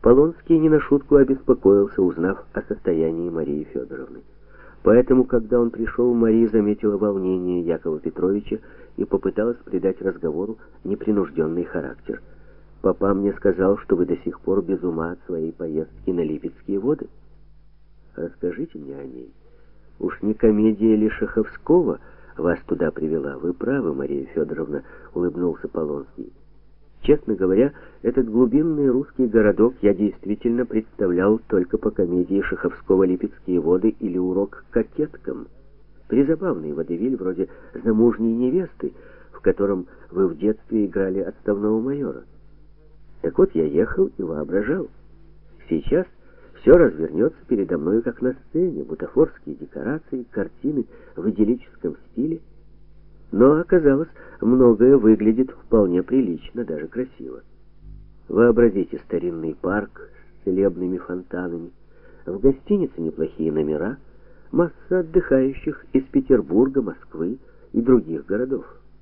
Полонский не на шутку обеспокоился, узнав о состоянии Марии Федоровны. Поэтому, когда он пришел, Мария заметила волнение Якова Петровича и попыталась придать разговору непринужденный характер. «Папа мне сказал, что вы до сих пор без ума от своей поездки на Липецкие воды. Расскажите мне о ней. Уж не комедия ли Шаховского вас туда привела? Вы правы, Мария Федоровна», — улыбнулся Полонский. «Честно говоря, этот глубинный русский городок я действительно представлял только по комедии Шаховского «Липецкие воды» или «Урок кокеткам». Призабавный водевиль вроде «Замужней невесты», в котором вы в детстве играли отставного майора. Так вот, я ехал и воображал. Сейчас все развернется передо мной, как на сцене, бутафорские декорации, картины в идиллическом стиле. Но оказалось, многое выглядит вполне прилично, даже красиво. Вообразите старинный парк с целебными фонтанами, в гостинице неплохие номера, масса отдыхающих из Петербурга, Москвы и других городов.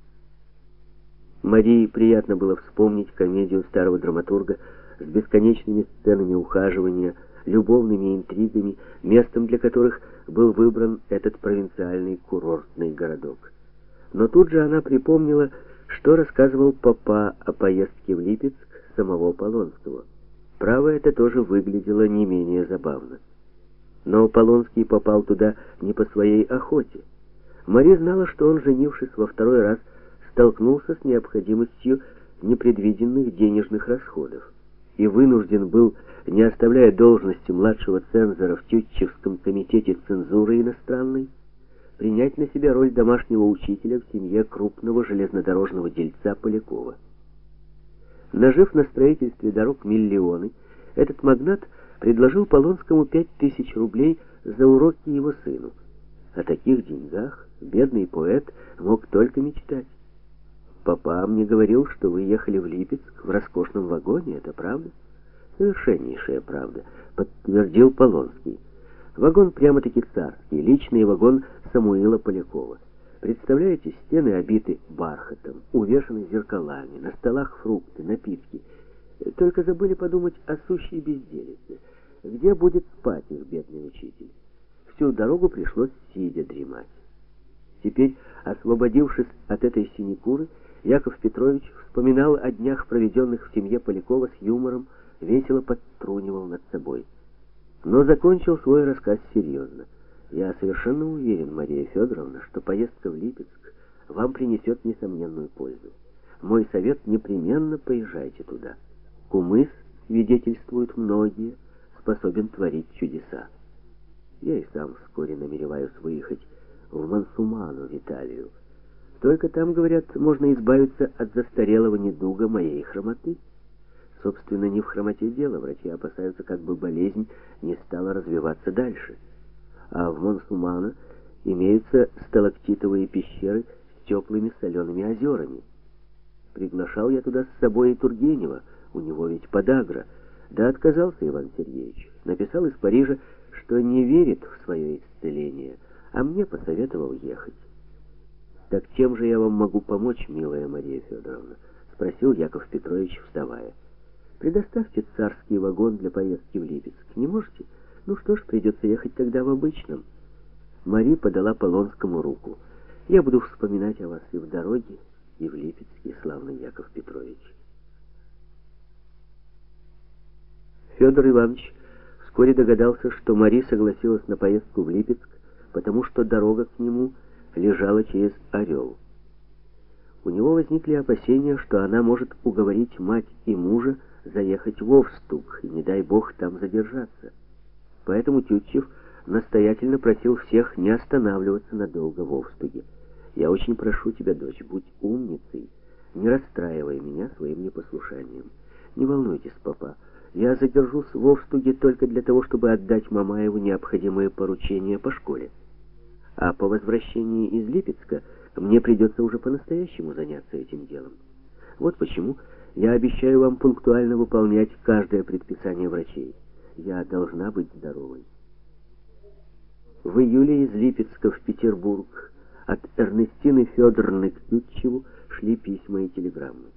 Марии приятно было вспомнить комедию старого драматурга с бесконечными сценами ухаживания, любовными интригами, местом для которых был выбран этот провинциальный курортный городок. Но тут же она припомнила, что рассказывал папа о поездке в Липецк самого Полонского. Право, это тоже выглядело не менее забавно. Но Полонский попал туда не по своей охоте. Мария знала, что он, женившись во второй раз, столкнулся с необходимостью непредвиденных денежных расходов и вынужден был, не оставляя должности младшего цензора в Тютчевском комитете цензуры иностранной, принять на себя роль домашнего учителя в семье крупного железнодорожного дельца Полякова. Нажив на строительстве дорог миллионы, этот магнат предложил Полонскому 5000 рублей за уроки его сыну. О таких деньгах бедный поэт мог только мечтать. «Папа мне говорил, что вы ехали в Липецк в роскошном вагоне, это правда?» «Совершеннейшая правда», — подтвердил Полонский. Вагон прямо-таки царский, личный вагон Самуила Полякова. Представляете, стены обиты бархатом, увешаны зеркалами, на столах фрукты, напитки. Только забыли подумать о сущей безделице. Где будет спать их бедный учитель? Всю дорогу пришлось сидя дремать. Теперь, освободившись от этой синекуры, Яков Петрович вспоминал о днях, проведенных в семье Полякова, с юмором, весело подтрунивал над собой. Но закончил свой рассказ серьезно. «Я совершенно уверен, Мария Федоровна, что поездка в Липецк вам принесет несомненную пользу. Мой совет: непременно поезжайте туда. Кумыс, свидетельствуют многие, способен творить чудеса. Я и сам вскоре намереваюсь выехать в Мансуману, в Италию. Только там, говорят, можно избавиться от застарелого недуга моей хромоты. Собственно, не в хромоте дело, врачи опасаются, как бы болезнь не стала развиваться дальше. А в Мансумано имеются сталактитовые пещеры с теплыми солеными озерами. Приглашал я туда с собой и Тургенева, у него ведь подагра. Да отказался Иван Сергеевич. Написал из Парижа, что не верит в свое исцеление, а мне посоветовал ехать. «Так чем же я вам могу помочь, милая Мария Федоровна?» — спросил Яков Петрович, вставая. «Предоставьте царский вагон для поездки в Липецк. Не можете? Ну что ж, придется ехать тогда в обычном». Мария подала Полонскому руку. «Я буду вспоминать о вас и в дороге, и в Липецке, славный Яков Петрович». Федор Иванович вскоре догадался, что Мария согласилась на поездку в Липецк, потому что дорога к нему лежала через Орел. У него возникли опасения, что она может уговорить мать и мужа заехать в Овстук и, не дай бог, там задержаться. Поэтому Тютчев настоятельно просил всех не останавливаться надолго в Овстуге. «Я очень прошу тебя, дочь, будь умницей, не расстраивай меня своим непослушанием. Не волнуйтесь, папа, я задержусь в Овстуге только для того, чтобы отдать Мамаеву необходимые поручения по школе. А по возвращении из Липецка мне придется уже по-настоящему заняться этим делом. Вот почему я обещаю вам пунктуально выполнять каждое предписание врачей. Я должна быть здоровой». В июле из Липецка в Петербург от Эрнестины Федоровны к Тютчеву шли письма и телеграммы.